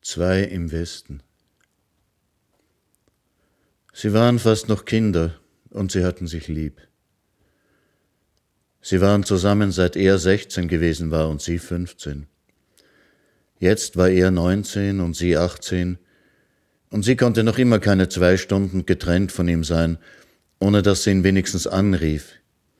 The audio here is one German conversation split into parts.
Zwei im Westen. Sie waren fast noch Kinder und sie hatten sich lieb. Sie waren zusammen, seit er 16 gewesen war und sie 15. Jetzt war er 19 und sie 18 und sie konnte noch immer keine 2 Stunden getrennt von ihm sein, ohne dass sie ihn wenigstens anrief.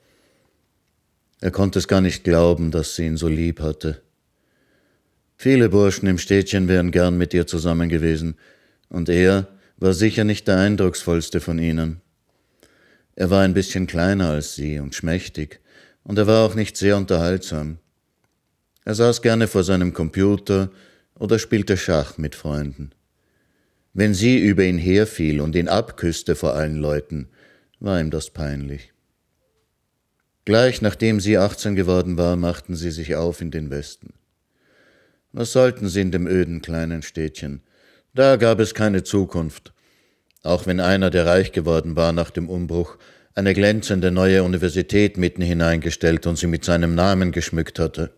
Er konnte es gar nicht glauben, dass sie ihn so lieb hatte. Viele Burschen im Städtchen wären gern mit ihr zusammen gewesen, und er war sicher nicht der eindrucksvollste von ihnen. Er war ein bisschen kleiner als sie und schmächtig, und er war auch nicht sehr unterhaltsam. Er saß gerne vor seinem Computer oder spielte Schach mit Freunden. Wenn sie über ihn herfiel und ihn abküsste vor allen Leuten, war ihm das peinlich. Gleich nachdem sie 18 geworden war, machten sie sich auf in den Westen. Was sollten sie in dem öden kleinen Städtchen? Da gab es keine Zukunft, auch wenn einer, der reich geworden war nach dem Umbruch, eine glänzende neue Universität mitten hineingestellt und sie mit seinem Namen geschmückt hatte.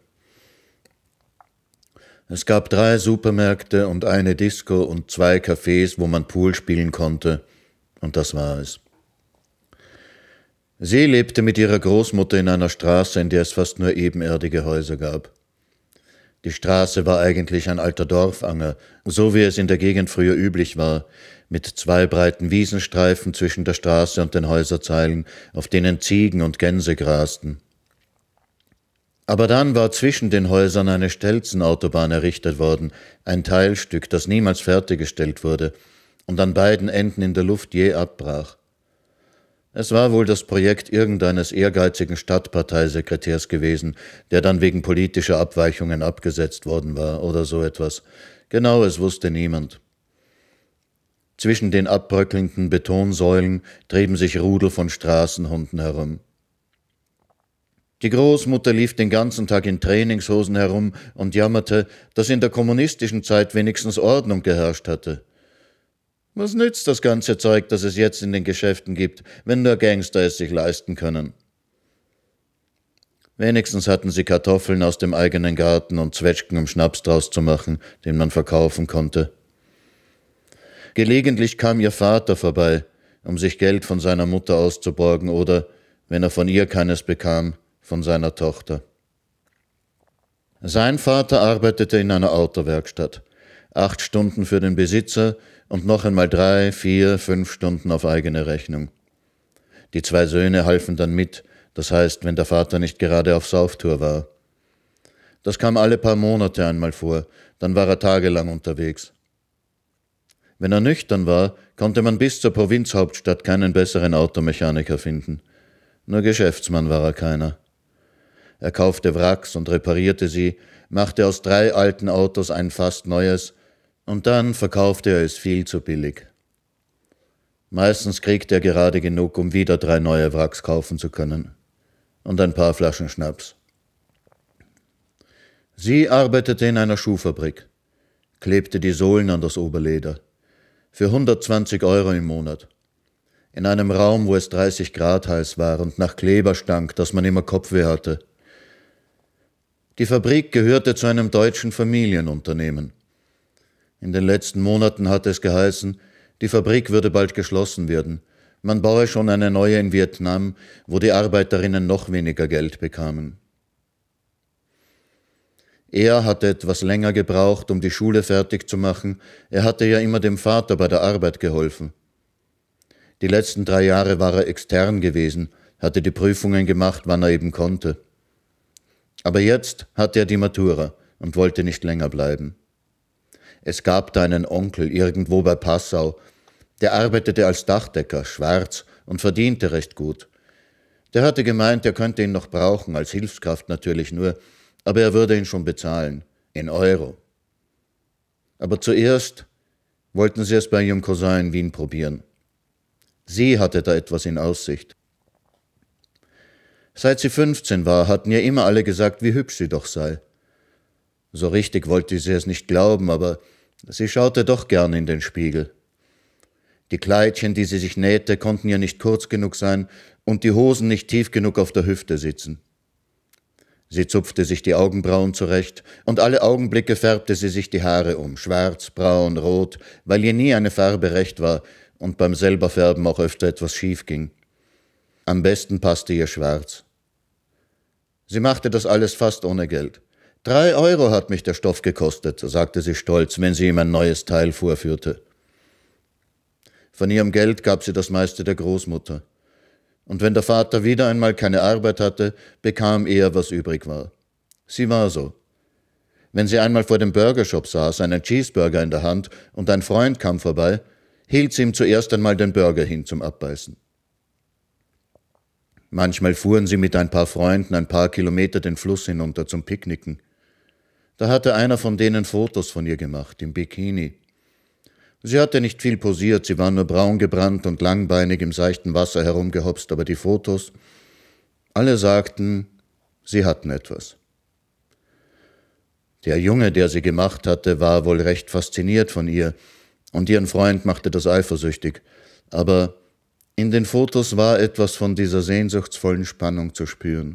Es gab 3 Supermärkte und eine Disco und 2 Cafés, wo man Pool spielen konnte, und das war es. Sie lebte mit ihrer Großmutter in einer Straße, in der es fast nur ebenerdige Häuser gab. Die Straße war eigentlich ein alter Dorfanger, so wie es in der Gegend früher üblich war, mit 2 breiten Wiesenstreifen zwischen der Straße und den Häuserzeilen, auf denen Ziegen und Gänse grasten. Aber dann war zwischen den Häusern eine Stelzenautobahn errichtet worden, ein Teilstück, das niemals fertiggestellt wurde und an beiden Enden in der Luft je abbrach. Es war wohl das Projekt irgendeines ehrgeizigen Stadtparteisekretärs gewesen, der dann wegen politischer Abweichungen abgesetzt worden war oder so etwas. Genaues wusste niemand. Zwischen den abbröckelnden Betonsäulen trieben sich Rudel von Straßenhunden herum. Die Großmutter lief den ganzen Tag in Trainingshosen herum und jammerte, dass in der kommunistischen Zeit wenigstens Ordnung geherrscht hatte. Was nützt das ganze Zeug, das es jetzt in den Geschäften gibt, wenn nur Gangster es sich leisten können? Wenigstens hatten sie Kartoffeln aus dem eigenen Garten und Zwetschgen, um Schnaps draus zu machen, den man verkaufen konnte. Gelegentlich kam ihr Vater vorbei, um sich Geld von seiner Mutter auszuborgen oder, wenn er von ihr keines bekam, von seiner Tochter. Sein Vater arbeitete in einer Autowerkstatt. 8 Stunden für den Besitzer und noch einmal 3, 4, 5 Stunden auf eigene Rechnung. Die 2 Söhne halfen dann mit, das heißt, wenn der Vater nicht gerade auf Sauftour war. Das kam alle paar Monate einmal vor, dann war er tagelang unterwegs. Wenn er nüchtern war, konnte man bis zur Provinzhauptstadt keinen besseren Automechaniker finden. Nur Geschäftsmann war er keiner. Er kaufte Wracks und reparierte sie, machte aus 3 alten Autos ein fast neues, und dann verkaufte er es viel zu billig. Meistens kriegte er gerade genug, um wieder 3 neue Wracks kaufen zu können. Und ein paar Flaschen Schnaps. Sie arbeitete in einer Schuhfabrik, klebte die Sohlen an das Oberleder. Für 120 € im Monat. In einem Raum, wo es 30 Grad heiß war und nach Kleber stank, dass man immer Kopfweh hatte. Die Fabrik gehörte zu einem deutschen Familienunternehmen. In den letzten Monaten hatte es geheißen, die Fabrik würde bald geschlossen werden. Man baue schon eine neue in Vietnam, wo die Arbeiterinnen noch weniger Geld bekamen. Er hatte etwas länger gebraucht, um die Schule fertig zu machen. Er hatte ja immer dem Vater bei der Arbeit geholfen. Die letzten 3 Jahre war er extern gewesen, hatte die Prüfungen gemacht, wann er eben konnte. Aber jetzt hatte er die Matura und wollte nicht länger bleiben. Es gab da einen Onkel irgendwo bei Passau, der arbeitete als Dachdecker, schwarz, und verdiente recht gut. Der hatte gemeint, er könnte ihn noch brauchen, als Hilfskraft natürlich nur, aber er würde ihn schon bezahlen, in Euro. Aber zuerst wollten sie es bei ihrem Cousin in Wien probieren. Sie hatte da etwas in Aussicht. Seit sie 15 war, hatten ihr immer alle gesagt, wie hübsch sie doch sei. So richtig wollte sie es nicht glauben, aber sie schaute doch gern in den Spiegel. Die Kleidchen, die sie sich nähte, konnten ihr nicht kurz genug sein und die Hosen nicht tief genug auf der Hüfte sitzen. Sie zupfte sich die Augenbrauen zurecht, und alle Augenblicke färbte sie sich die Haare um, schwarz, braun, rot, weil ihr nie eine Farbe recht war und beim selberfärben auch öfter etwas schief ging. Am besten passte ihr schwarz. Sie machte das alles fast ohne Geld. 3 Euro hat mich der Stoff gekostet, sagte sie stolz, wenn sie ihm ein neues Teil vorführte. Von ihrem Geld gab sie das meiste der Großmutter. Und wenn der Vater wieder einmal keine Arbeit hatte, bekam er, was übrig war. Sie war so. Wenn sie einmal vor dem Burgershop saß, einen Cheeseburger in der Hand, und ein Freund kam vorbei, hielt sie ihm zuerst einmal den Burger hin zum Abbeißen. Manchmal fuhren sie mit ein paar Freunden ein paar Kilometer den Fluss hinunter zum Picknicken. Da hatte einer von denen Fotos von ihr gemacht, im Bikini. Sie hatte nicht viel posiert, sie war nur braun gebrannt und langbeinig im seichten Wasser herumgehopst, aber die Fotos, alle sagten, sie hatten etwas. Der Junge, der sie gemacht hatte, war wohl recht fasziniert von ihr, und ihren Freund machte das eifersüchtig, aber in den Fotos war etwas von dieser sehnsuchtsvollen Spannung zu spüren.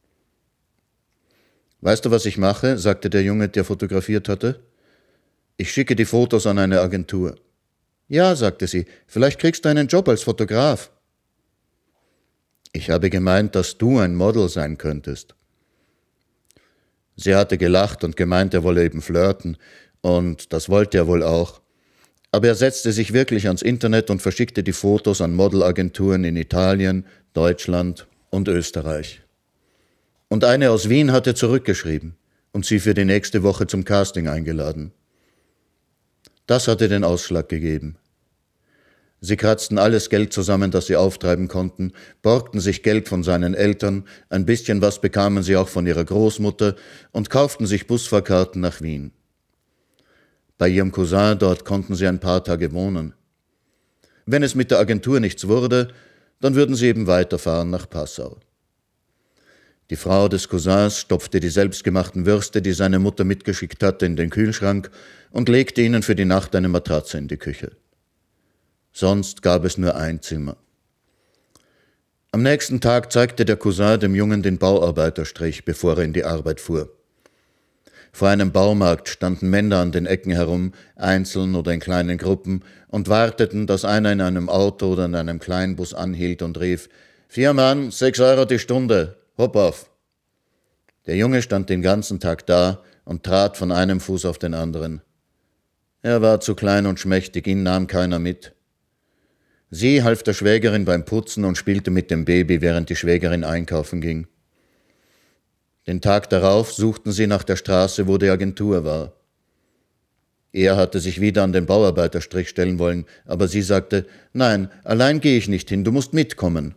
»Weißt du, was ich mache?« sagte der Junge, der fotografiert hatte. »Ich schicke die Fotos an eine Agentur.« »Ja«, sagte sie, »vielleicht kriegst du einen Job als Fotograf.« »Ich habe gemeint, dass du ein Model sein könntest.« Sie hatte gelacht und gemeint, er wolle eben flirten, und das wollte er wohl auch. Aber er setzte sich wirklich ans Internet und verschickte die Fotos an Modelagenturen in Italien, Deutschland und Österreich. Und eine aus Wien hatte zurückgeschrieben und sie für die nächste Woche zum Casting eingeladen. Das hatte den Ausschlag gegeben. Sie kratzten alles Geld zusammen, das sie auftreiben konnten, borgten sich Geld von seinen Eltern, ein bisschen was bekamen sie auch von ihrer Großmutter und kauften sich Busfahrkarten nach Wien. Bei ihrem Cousin dort konnten sie ein paar Tage wohnen. Wenn es mit der Agentur nichts wurde, dann würden sie eben weiterfahren nach Passau. Die Frau des Cousins stopfte die selbstgemachten Würste, die seine Mutter mitgeschickt hatte, in den Kühlschrank und legte ihnen für die Nacht eine Matratze in die Küche. Sonst gab es nur ein Zimmer. Am nächsten Tag zeigte der Cousin dem Jungen den Bauarbeiterstrich, bevor er in die Arbeit fuhr. Vor einem Baumarkt standen Männer an den Ecken herum, einzeln oder in kleinen Gruppen, und warteten, dass einer in einem Auto oder in einem Kleinbus anhielt und rief: »4 Mann, 6 Euro die Stunde, hopp auf!« Der Junge stand den ganzen Tag da und trat von einem Fuß auf den anderen. Er war zu klein und schmächtig, ihn nahm keiner mit. Sie half der Schwägerin beim Putzen und spielte mit dem Baby, während die Schwägerin einkaufen ging. Den Tag darauf suchten sie nach der Straße, wo die Agentur war. Er hatte sich wieder an den Bauarbeiterstrich stellen wollen, aber sie sagte: »Nein, allein gehe ich nicht hin, du musst mitkommen.«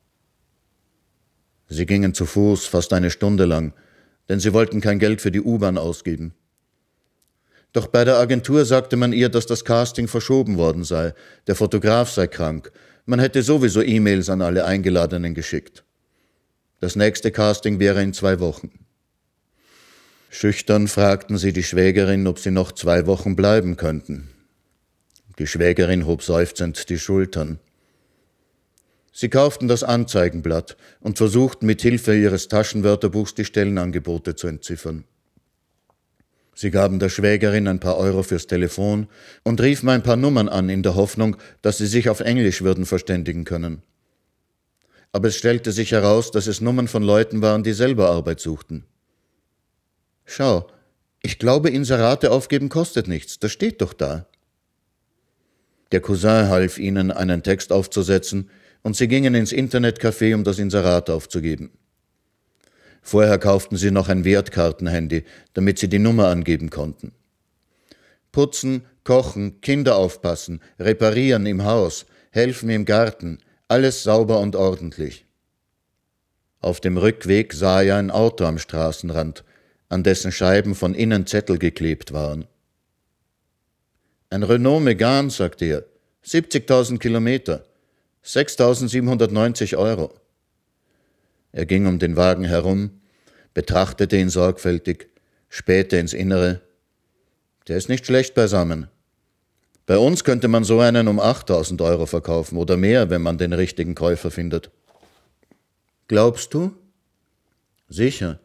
Sie gingen zu Fuß, fast eine Stunde lang, denn sie wollten kein Geld für die U-Bahn ausgeben. Doch bei der Agentur sagte man ihr, dass das Casting verschoben worden sei, der Fotograf sei krank, man hätte sowieso E-Mails an alle Eingeladenen geschickt. Das nächste Casting wäre in 2 Wochen. Schüchtern fragten sie die Schwägerin, ob sie noch 2 Wochen bleiben könnten. Die Schwägerin hob seufzend die Schultern. Sie kauften das Anzeigenblatt und versuchten mit Hilfe ihres Taschenwörterbuchs die Stellenangebote zu entziffern. Sie gaben der Schwägerin ein paar Euro fürs Telefon und riefen ein paar Nummern an, in der Hoffnung, dass sie sich auf Englisch würden verständigen können. Aber es stellte sich heraus, dass es Nummern von Leuten waren, die selber Arbeit suchten. »Schau, ich glaube, Inserate aufgeben kostet nichts, das steht doch da.« Der Cousin half ihnen, einen Text aufzusetzen, und sie gingen ins Internetcafé, um das Inserat aufzugeben. Vorher kauften sie noch ein Wertkartenhandy, damit sie die Nummer angeben konnten. Putzen, kochen, Kinder aufpassen, reparieren im Haus, helfen im Garten, alles sauber und ordentlich. Auf dem Rückweg sah er ein Auto am Straßenrand, an dessen Scheiben von innen Zettel geklebt waren. »Ein Renault Megane«, sagte er, 70.000 Kilometer, 6.790 Euro. Er ging um den Wagen herum, betrachtete ihn sorgfältig, spähte ins Innere. Der ist nicht schlecht beisammen. Bei uns könnte man so einen um 8.000 Euro verkaufen oder mehr, wenn man den richtigen Käufer findet. Glaubst du? Sicher.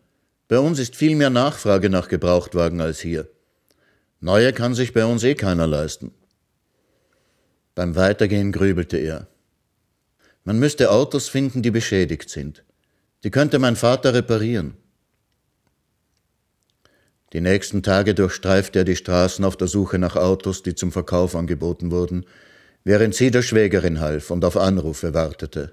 Bei uns ist viel mehr Nachfrage nach Gebrauchtwagen als hier. Neue kann sich bei uns keiner leisten. Beim Weitergehen grübelte er. Man müsste Autos finden, die beschädigt sind. Die könnte mein Vater reparieren. Die nächsten Tage durchstreifte er die Straßen auf der Suche nach Autos, die zum Verkauf angeboten wurden, während sie der Schwägerin half und auf Anrufe wartete.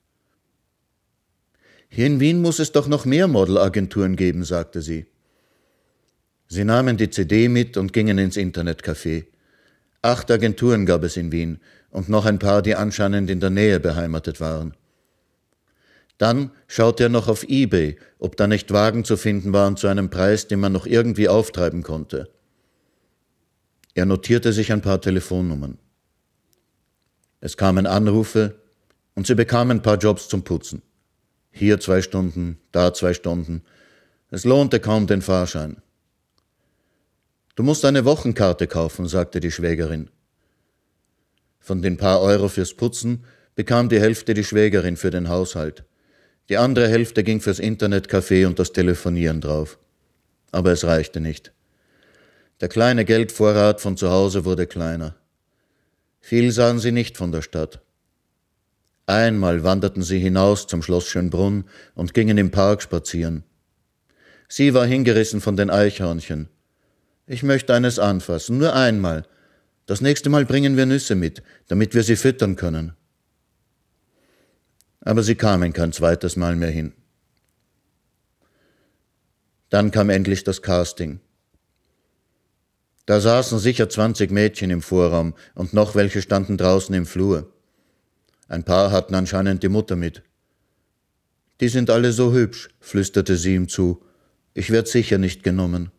Hier in Wien muss es doch noch mehr Modelagenturen geben, sagte sie. Sie nahmen die CD mit und gingen ins Internetcafé. 8 Agenturen gab es in Wien und noch ein paar, die anscheinend in der Nähe beheimatet waren. Dann schaute er noch auf eBay, ob da nicht Wagen zu finden waren zu einem Preis, den man noch irgendwie auftreiben konnte. Er notierte sich ein paar Telefonnummern. Es kamen Anrufe und sie bekamen ein paar Jobs zum Putzen. Hier 2 Stunden, da 2 Stunden. Es lohnte kaum den Fahrschein. »Du musst eine Wochenkarte kaufen«, sagte die Schwägerin. Von den paar Euro fürs Putzen bekam die Hälfte die Schwägerin für den Haushalt. Die andere Hälfte ging fürs Internetcafé und das Telefonieren drauf. Aber es reichte nicht. Der kleine Geldvorrat von zu Hause wurde kleiner. Viel sahen sie nicht von der Stadt. Einmal wanderten sie hinaus zum Schloss Schönbrunn und gingen im Park spazieren. Sie war hingerissen von den Eichhörnchen. »Ich möchte eines anfassen, nur einmal. Das nächste Mal bringen wir Nüsse mit, damit wir sie füttern können.« Aber sie kamen kein zweites Mal mehr hin. Dann kam endlich das Casting. Da saßen sicher 20 Mädchen im Vorraum und noch welche standen draußen im Flur. Ein paar hatten anscheinend die Mutter mit. »Die sind alle so hübsch«, flüsterte sie ihm zu. »Ich werd sicher nicht genommen.«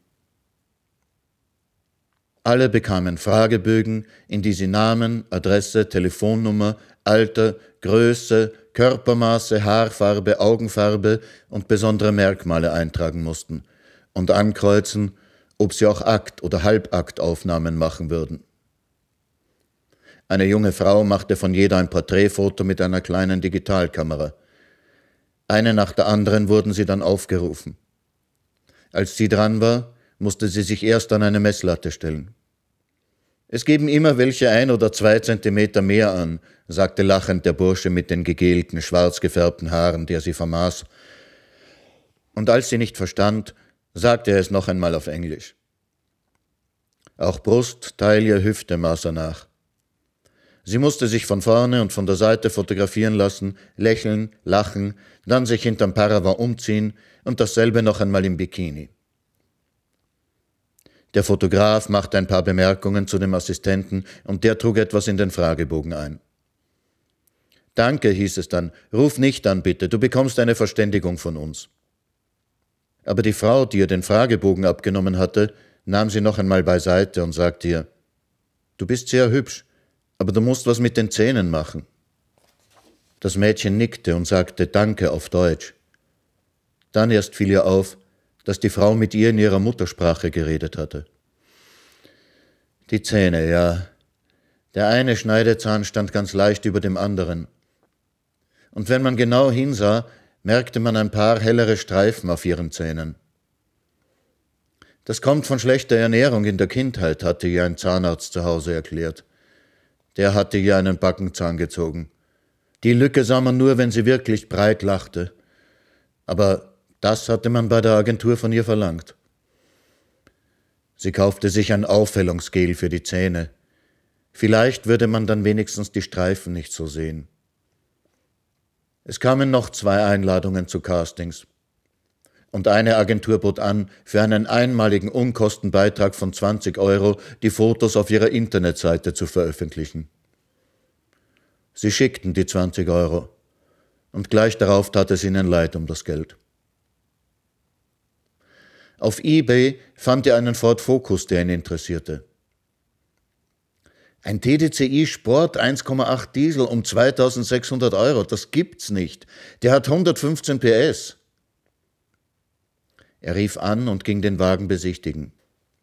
Alle bekamen Fragebögen, in die sie Namen, Adresse, Telefonnummer, Alter, Größe, Körpermaße, Haarfarbe, Augenfarbe und besondere Merkmale eintragen mussten und ankreuzen, ob sie auch Akt- oder Halbaktaufnahmen machen würden. Eine junge Frau machte von jeder ein Porträtfoto mit einer kleinen Digitalkamera. Eine nach der anderen wurden sie dann aufgerufen. Als sie dran war, musste sie sich erst an eine Messlatte stellen. »Es geben immer welche 1 oder 2 Zentimeter mehr an«, sagte lachend der Bursche mit den gegelten, schwarz gefärbten Haaren, der sie vermaß. Und als sie nicht verstand, sagte er es noch einmal auf Englisch. Auch Brust, Taille, Hüfte maß er nach. Sie musste sich von vorne und von der Seite fotografieren lassen, lächeln, lachen, dann sich hinterm Paravent umziehen und dasselbe noch einmal im Bikini. Der Fotograf machte ein paar Bemerkungen zu dem Assistenten und der trug etwas in den Fragebogen ein. »Danke«, hieß es dann, »ruf nicht an, bitte, du bekommst eine Verständigung von uns.« Aber die Frau, die ihr den Fragebogen abgenommen hatte, nahm sie noch einmal beiseite und sagte ihr, »Du bist sehr hübsch, aber du musst was mit den Zähnen machen.« Das Mädchen nickte und sagte »Danke« auf Deutsch. Dann erst fiel ihr auf, dass die Frau mit ihr in ihrer Muttersprache geredet hatte. Die Zähne, ja. Der eine Schneidezahn stand ganz leicht über dem anderen. Und wenn man genau hinsah, merkte man ein paar hellere Streifen auf ihren Zähnen. Das kommt von schlechter Ernährung in der Kindheit, hatte ihr ein Zahnarzt zu Hause erklärt. Der hatte ihr einen Backenzahn gezogen. Die Lücke sah man nur, wenn sie wirklich breit lachte. Aber das hatte man bei der Agentur von ihr verlangt. Sie kaufte sich ein Aufhellungsgel für die Zähne. Vielleicht würde man dann wenigstens die Streifen nicht so sehen. Es kamen noch 2 Einladungen zu Castings. Und eine Agentur bot an, für einen einmaligen Unkostenbeitrag von 20 € die Fotos auf ihrer Internetseite zu veröffentlichen. Sie schickten die 20 € und gleich darauf tat es ihnen leid um das Geld. Auf eBay fand er einen Ford Focus, der ihn interessierte. Ein TDCi Sport 1,8 Diesel um 2.600 €, das gibt's nicht. Der hat 115 PS. Er rief an und ging den Wagen besichtigen.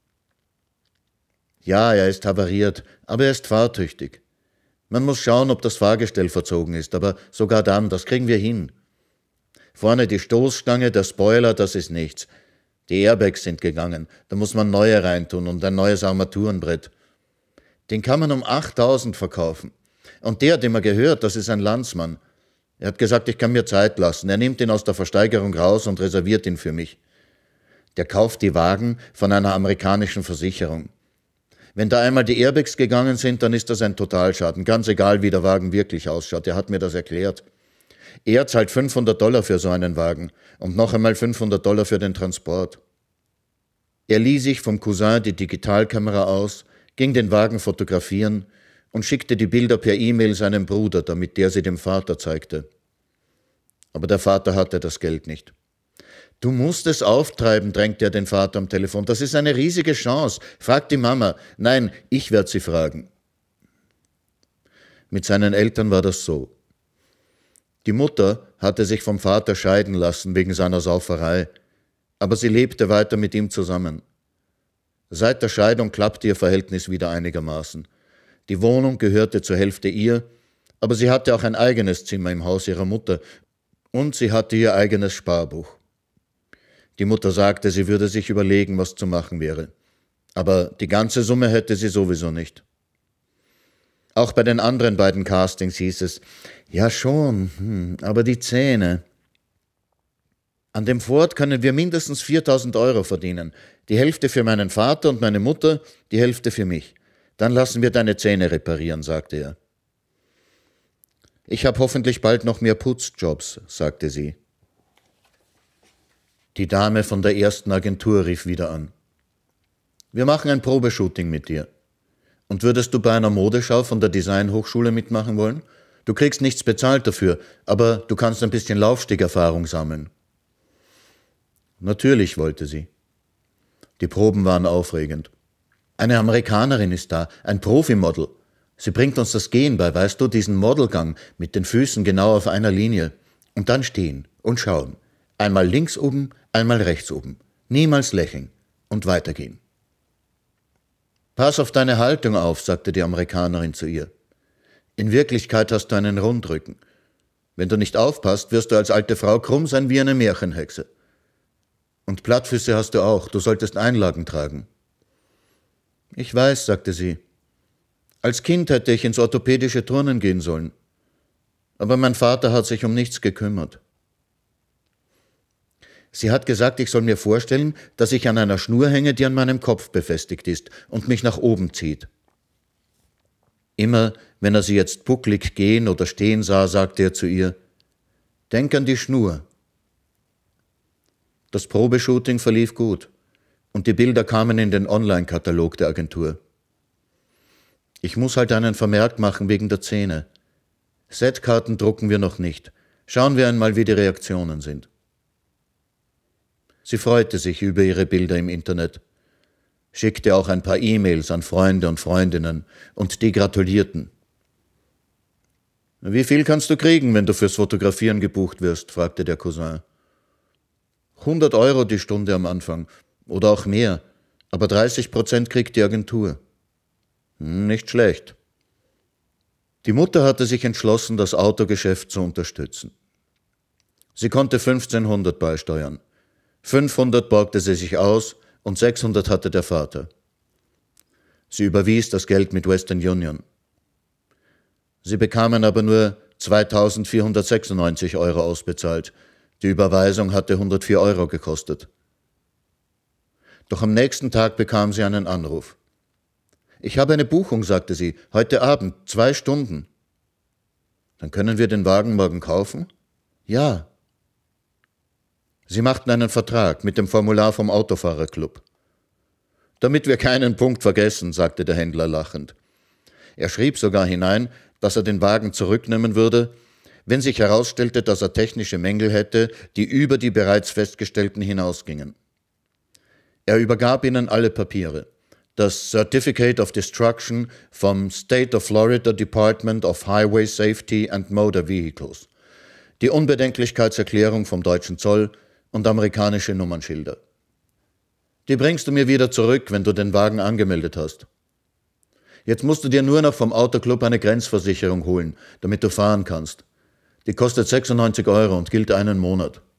Ja, er ist havariert, aber er ist fahrtüchtig. Man muss schauen, ob das Fahrgestell verzogen ist, aber sogar dann, das kriegen wir hin. Vorne die Stoßstange, der Spoiler, das ist nichts. Die Airbags sind gegangen, da muss man neue reintun und ein neues Armaturenbrett. Den kann man um 8.000 verkaufen. Und der hat immer gehört, das ist ein Landsmann. Er hat gesagt, ich kann mir Zeit lassen. Er nimmt ihn aus der Versteigerung raus und reserviert ihn für mich. Der kauft die Wagen von einer amerikanischen Versicherung. Wenn da einmal die Airbags gegangen sind, dann ist das ein Totalschaden, ganz egal, wie der Wagen wirklich ausschaut. Er hat mir das erklärt. Er zahlt $500 für so einen Wagen und noch einmal $500 für den Transport. Er lieh sich vom Cousin die Digitalkamera aus, ging den Wagen fotografieren und schickte die Bilder per E-Mail seinem Bruder, damit der sie dem Vater zeigte. Aber der Vater hatte das Geld nicht. »Du musst es auftreiben«, drängte er den Vater am Telefon. »Das ist eine riesige Chance. Frag die Mama.« »Nein, ich werde sie fragen.« Mit seinen Eltern war das so. Die Mutter hatte sich vom Vater scheiden lassen wegen seiner Sauferei, aber sie lebte weiter mit ihm zusammen. Seit der Scheidung klappte ihr Verhältnis wieder einigermaßen. Die Wohnung gehörte zur Hälfte ihr, aber sie hatte auch ein eigenes Zimmer im Haus ihrer Mutter und sie hatte ihr eigenes Sparbuch. Die Mutter sagte, sie würde sich überlegen, was zu machen wäre. Aber die ganze Summe hätte sie sowieso nicht. Auch bei den anderen beiden Castings hieß es, ja schon, aber die Zähne. An dem Ford können wir mindestens 4.000 Euro verdienen. Die Hälfte für meinen Vater und meine Mutter, die Hälfte für mich. Dann lassen wir deine Zähne reparieren, sagte er. Ich habe hoffentlich bald noch mehr Putzjobs, sagte sie. Die Dame von der ersten Agentur rief wieder an. Wir machen ein Probeshooting mit dir. Und würdest du bei einer Modeschau von der Designhochschule mitmachen wollen? Du kriegst nichts bezahlt dafür, aber du kannst ein bisschen Laufstegerfahrung sammeln. Natürlich wollte sie. Die Proben waren aufregend. Eine Amerikanerin ist da, ein Profimodel. Sie bringt uns das Gehen bei, weißt du, diesen Modelgang mit den Füßen genau auf einer Linie. Und dann stehen und schauen. Einmal links oben, einmal rechts oben. Niemals lächeln und weitergehen. Pass auf deine Haltung auf, sagte die Amerikanerin zu ihr. In Wirklichkeit hast du einen Rundrücken. Wenn du nicht aufpasst, wirst du als alte Frau krumm sein wie eine Märchenhexe. Und Plattfüße hast du auch, du solltest Einlagen tragen. Ich weiß, sagte sie. Als Kind hätte ich ins orthopädische Turnen gehen sollen. Aber mein Vater hat sich um nichts gekümmert. Sie hat gesagt, ich soll mir vorstellen, dass ich an einer Schnur hänge, die an meinem Kopf befestigt ist und mich nach oben zieht. Immer, wenn er sie jetzt bucklig gehen oder stehen sah, sagte er zu ihr, denk an die Schnur. Das Probeshooting verlief gut und die Bilder kamen in den Online-Katalog der Agentur. Ich muss halt einen Vermerk machen wegen der Zähne. Setkarten drucken wir noch nicht. Schauen wir einmal, wie die Reaktionen sind. Sie freute sich über ihre Bilder im Internet, schickte auch ein paar E-Mails an Freunde und Freundinnen und die gratulierten. »Wie viel kannst du kriegen, wenn du fürs Fotografieren gebucht wirst?« fragte der Cousin. 100 Euro die Stunde am Anfang oder auch mehr, aber 30% kriegt die Agentur. Nicht schlecht. Die Mutter hatte sich entschlossen, das Autogeschäft zu unterstützen. Sie konnte 1.500 beisteuern. 500 borgte sie sich aus und 600 hatte der Vater. Sie überwies das Geld mit Western Union. Sie bekamen aber nur 2.496 Euro ausbezahlt. Die Überweisung hatte 104 Euro gekostet. Doch am nächsten Tag bekam sie einen Anruf. »Ich habe eine Buchung«, sagte sie, »heute Abend, 2 Stunden.« »Dann können wir den Wagen morgen kaufen?« »Ja.« Sie machten einen Vertrag mit dem Formular vom Autofahrerclub. »Damit wir keinen Punkt vergessen«, sagte der Händler lachend. Er schrieb sogar hinein, dass er den Wagen zurücknehmen würde, wenn sich herausstellte, dass er technische Mängel hätte, die über die bereits festgestellten hinausgingen. Er übergab ihnen alle Papiere. Das Certificate of Destruction vom State of Florida Department of Highway Safety and Motor Vehicles, die Unbedenklichkeitserklärung vom deutschen Zoll und amerikanische Nummernschilder. Die bringst du mir wieder zurück, wenn du den Wagen angemeldet hast. Jetzt musst du dir nur noch vom Autoclub eine Grenzversicherung holen, damit du fahren kannst. Die kostet 96 Euro und gilt einen Monat.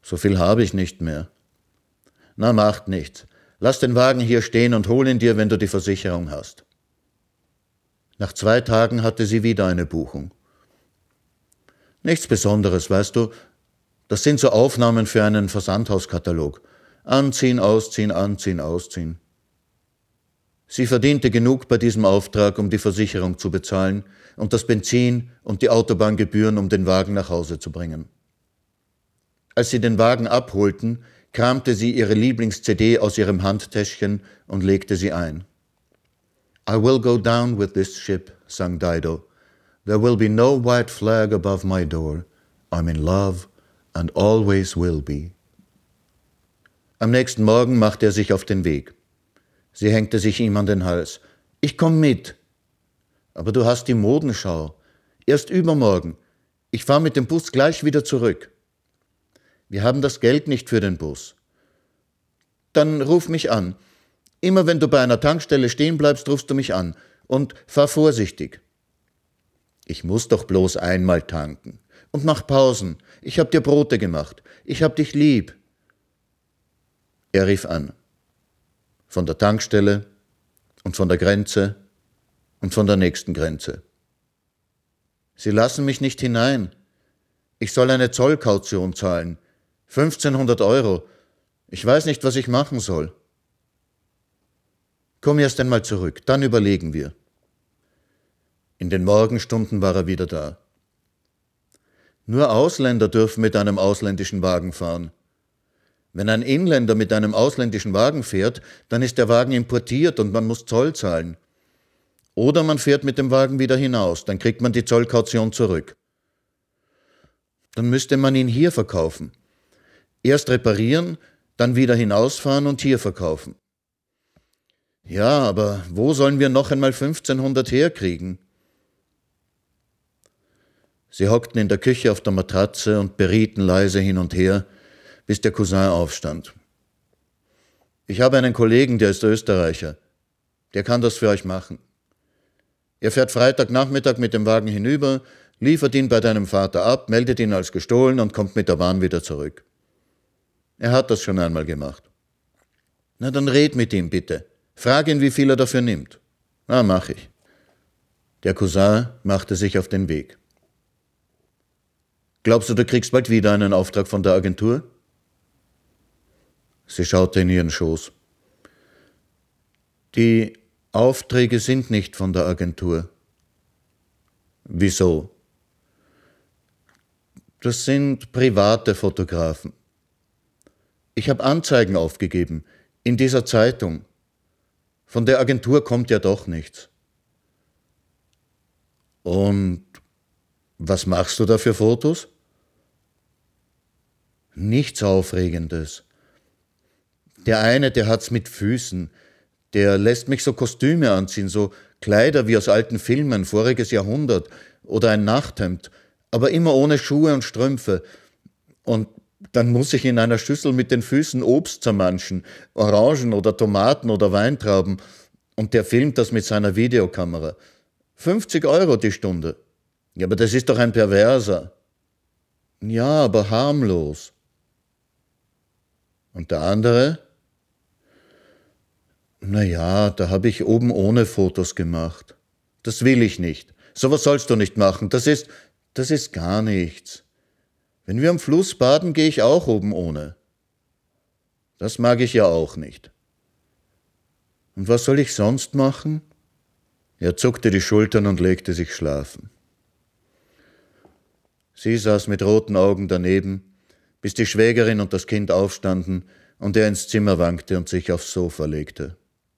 So viel habe ich nicht mehr. Na, macht nichts. Lass den Wagen hier stehen und hol ihn dir, wenn du die Versicherung hast. Nach 2 Tagen hatte sie wieder eine Buchung. Nichts Besonderes, weißt du, das sind so Aufnahmen für einen Versandhauskatalog. Anziehen, ausziehen, anziehen, ausziehen. Sie verdiente genug bei diesem Auftrag, um die Versicherung zu bezahlen und das Benzin und die Autobahngebühren, um den Wagen nach Hause zu bringen. Als sie den Wagen abholten, kramte sie ihre Lieblings-CD aus ihrem Handtäschchen und legte sie ein. I will go down with this ship, sang Dido. There will be no white flag above my door. I'm in love and always will be. Am nächsten Morgen machte er sich auf den Weg. Sie hängte sich ihm an den Hals. Ich komm mit. Aber du hast die Modenschau. Erst übermorgen. Ich fahr mit dem Bus gleich wieder zurück. Wir haben das Geld nicht für den Bus. Dann ruf mich an. Immer wenn du bei einer Tankstelle stehen bleibst, rufst du mich an. Und fahr vorsichtig. Ich muss doch bloß einmal tanken. Und mach Pausen. Ich hab dir Brote gemacht. Ich hab dich lieb. Er rief an. Von der Tankstelle und von der Grenze und von der nächsten Grenze. Sie lassen mich nicht hinein. Ich soll eine Zollkaution zahlen. 1500 €. Ich weiß nicht, was ich machen soll. Komm erst einmal zurück, dann überlegen wir. In den Morgenstunden war er wieder da. Nur Ausländer dürfen mit einem ausländischen Wagen fahren. Wenn ein Inländer mit einem ausländischen Wagen fährt, dann ist der Wagen importiert und man muss Zoll zahlen. Oder man fährt mit dem Wagen wieder hinaus, dann kriegt man die Zollkaution zurück. Dann müsste man ihn hier verkaufen. Erst reparieren, dann wieder hinausfahren und hier verkaufen. Ja, aber wo sollen wir noch einmal 1500 herkriegen? Sie hockten in der Küche auf der Matratze und berieten leise hin und her, bis der Cousin aufstand. Ich habe einen Kollegen, der ist Österreicher. Der kann das für euch machen. Er fährt Freitagnachmittag mit dem Wagen hinüber, liefert ihn bei deinem Vater ab, meldet ihn als gestohlen und kommt mit der Bahn wieder zurück. Er hat das schon einmal gemacht. Na, dann red mit ihm bitte. Frag ihn, wie viel er dafür nimmt. Na, mach ich. Der Cousin machte sich auf den Weg. Glaubst du kriegst bald wieder einen Auftrag von der Agentur? Sie schaute in ihren Schoß. Die Aufträge sind nicht von der Agentur. Wieso? Das sind private Fotografen. Ich habe Anzeigen aufgegeben, in dieser Zeitung. Von der Agentur kommt ja doch nichts. Und was machst du da für Fotos? Nichts Aufregendes. Der eine, der hat's mit Füßen. Der lässt mich so Kostüme anziehen, so Kleider wie aus alten Filmen, voriges Jahrhundert, oder ein Nachthemd, aber immer ohne Schuhe und Strümpfe. Und dann muss ich in einer Schüssel mit den Füßen Obst zermanschen, Orangen oder Tomaten oder Weintrauben. Und der filmt das mit seiner Videokamera. 50 € die Stunde. Ja, aber das ist doch ein Perverser. Ja, aber harmlos. Und der andere? Na, da habe ich oben ohne Fotos gemacht. Das will ich nicht. Sowas sollst du nicht machen. Das ist gar nichts. Wenn wir am Fluss baden, gehe ich auch oben ohne. Das mag ich ja auch nicht. Und was soll ich sonst machen? Er zuckte die Schultern und legte sich schlafen. Sie saß mit roten Augen daneben, bis die Schwägerin und das Kind aufstanden und er ins Zimmer wankte und sich aufs Sofa legte.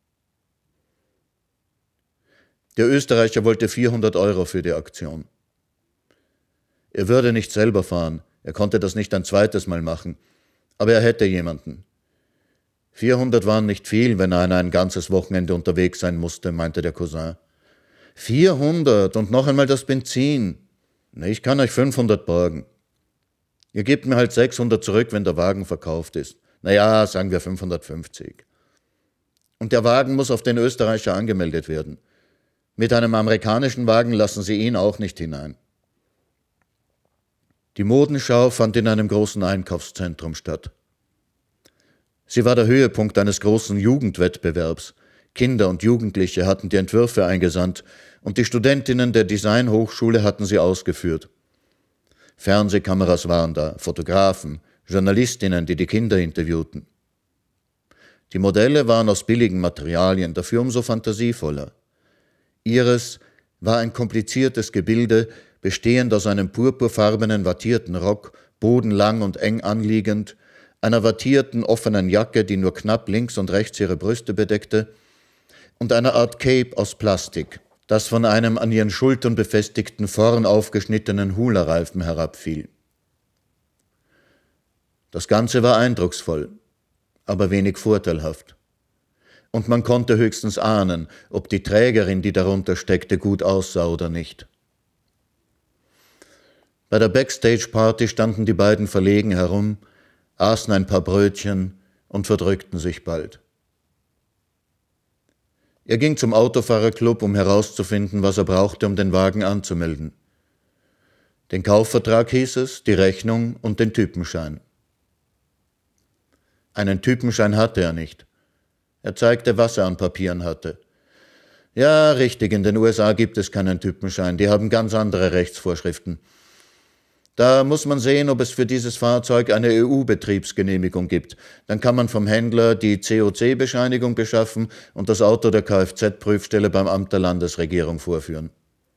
Der Österreicher wollte 400 € für die Aktion. Er würde nicht selber fahren, er konnte das nicht ein zweites Mal machen, aber er hätte jemanden. 400 waren nicht viel, wenn einer ein ganzes Wochenende unterwegs sein musste, meinte der Cousin. 400 und noch einmal das Benzin. Na, ich kann euch 500 borgen. Ihr gebt mir halt 600 zurück, wenn der Wagen verkauft ist. Naja, sagen wir 550. Und der Wagen muss auf den Österreicher angemeldet werden. Mit einem amerikanischen Wagen lassen sie ihn auch nicht hinein. Die Modenschau fand in einem großen Einkaufszentrum statt. Sie war der Höhepunkt eines großen Jugendwettbewerbs. Kinder und Jugendliche hatten die Entwürfe eingesandt und die Studentinnen der Designhochschule hatten sie ausgeführt. Fernsehkameras waren da, Fotografen, Journalistinnen, die die Kinder interviewten. Die Modelle waren aus billigen Materialien, dafür umso fantasievoller. Ihres war ein kompliziertes Gebilde, bestehend aus einem purpurfarbenen wattierten Rock, bodenlang und eng anliegend, einer wattierten offenen Jacke, die nur knapp links und rechts ihre Brüste bedeckte, und einer Art Cape aus Plastik, das von einem an ihren Schultern befestigten, vorn aufgeschnittenen Hula-Reifen herabfiel. Das Ganze war eindrucksvoll, aber wenig vorteilhaft. Und man konnte höchstens ahnen, ob die Trägerin, die darunter steckte, gut aussah oder nicht. Bei der Backstage-Party standen die beiden verlegen herum, aßen ein paar Brötchen und verdrückten sich bald. Er ging zum Autofahrerclub, um herauszufinden, was er brauchte, um den Wagen anzumelden. Den Kaufvertrag hieß es, die Rechnung und den Typenschein. Einen Typenschein hatte er nicht. Er zeigte, was er an Papieren hatte. Ja, richtig, in den USA gibt es keinen Typenschein, die haben ganz andere Rechtsvorschriften. Da muss man sehen, ob es für dieses Fahrzeug eine EU-Betriebsgenehmigung gibt. Dann kann man vom Händler die COC-Bescheinigung beschaffen und das Auto der Kfz-Prüfstelle beim Amt der Landesregierung vorführen.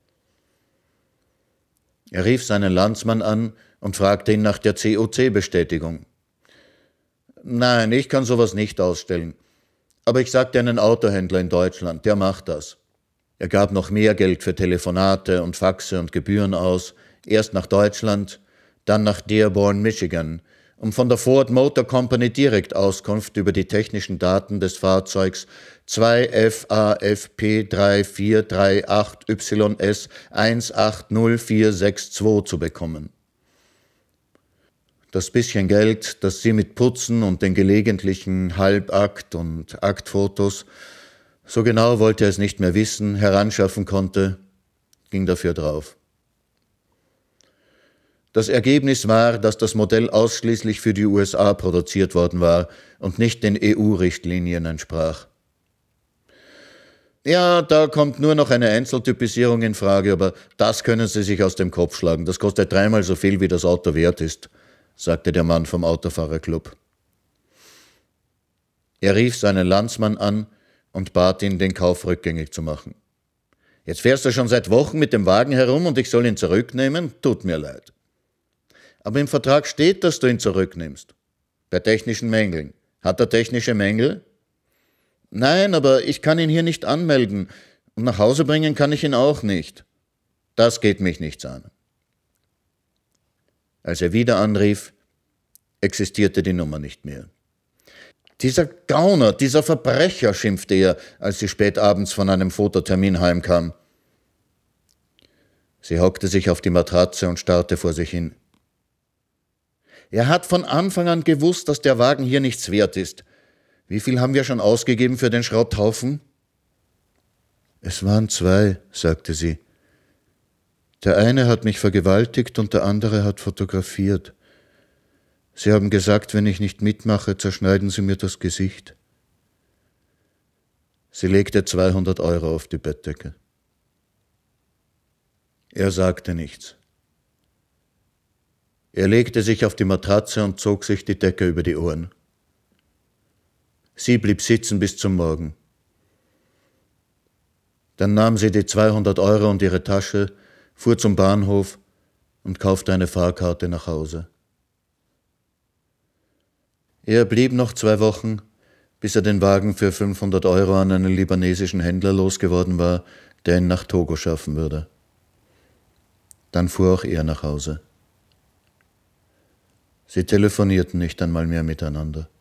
Er rief seinen Landsmann an und fragte ihn nach der COC-Bestätigung. Nein, ich kann sowas nicht ausstellen. Aber ich sagte einen Autohändler in Deutschland, der macht das. Er gab noch mehr Geld für Telefonate und Faxe und Gebühren aus, erst nach Deutschland, dann nach Dearborn, Michigan, um von der Ford Motor Company direkt Auskunft über die technischen Daten des Fahrzeugs 2FAFP3438YS180462 zu bekommen. Das bisschen Geld, das sie mit Putzen und den gelegentlichen Halbakt- und Aktfotos, so genau wollte er es nicht mehr wissen, heranschaffen konnte, ging dafür drauf. Das Ergebnis war, dass das Modell ausschließlich für die USA produziert worden war und nicht den EU-Richtlinien entsprach. Ja, da kommt nur noch eine Einzeltypisierung in Frage, aber das können Sie sich aus dem Kopf schlagen. Das kostet 3-mal so viel, wie das Auto wert ist, sagte der Mann vom Autofahrerclub. Er rief seinen Landsmann an und bat ihn, den Kauf rückgängig zu machen. Jetzt fährst du schon seit Wochen mit dem Wagen herum und ich soll ihn zurücknehmen? Tut mir leid. Aber im Vertrag steht, dass du ihn zurücknimmst. Bei technischen Mängeln. Hat er technische Mängel? Nein, aber ich kann ihn hier nicht anmelden und nach Hause bringen kann ich ihn auch nicht. Das geht mich nichts an. Als er wieder anrief, existierte die Nummer nicht mehr. Dieser Gauner, dieser Verbrecher, schimpfte er, als sie spät abends von einem Fototermin heimkam. Sie hockte sich auf die Matratze und starrte vor sich hin. Er hat von Anfang an gewusst, dass der Wagen hier nichts wert ist. Wie viel haben wir schon ausgegeben für den Schrotthaufen? Es waren 2, sagte sie. Der eine hat mich vergewaltigt und der andere hat fotografiert. Sie haben gesagt, wenn ich nicht mitmache, zerschneiden Sie mir das Gesicht. Sie legte 200 Euro auf die Bettdecke. Er sagte nichts. Er legte sich auf die Matratze und zog sich die Decke über die Ohren. Sie blieb sitzen bis zum Morgen. Dann nahm sie die 200 Euro und ihre Tasche, fuhr zum Bahnhof und kaufte eine Fahrkarte nach Hause. Er blieb noch 2 Wochen, bis er den Wagen für 500 Euro an einen libanesischen Händler losgeworden war, der ihn nach Togo schaffen würde. Dann fuhr auch er nach Hause. Sie telefonierten nicht einmal mehr miteinander.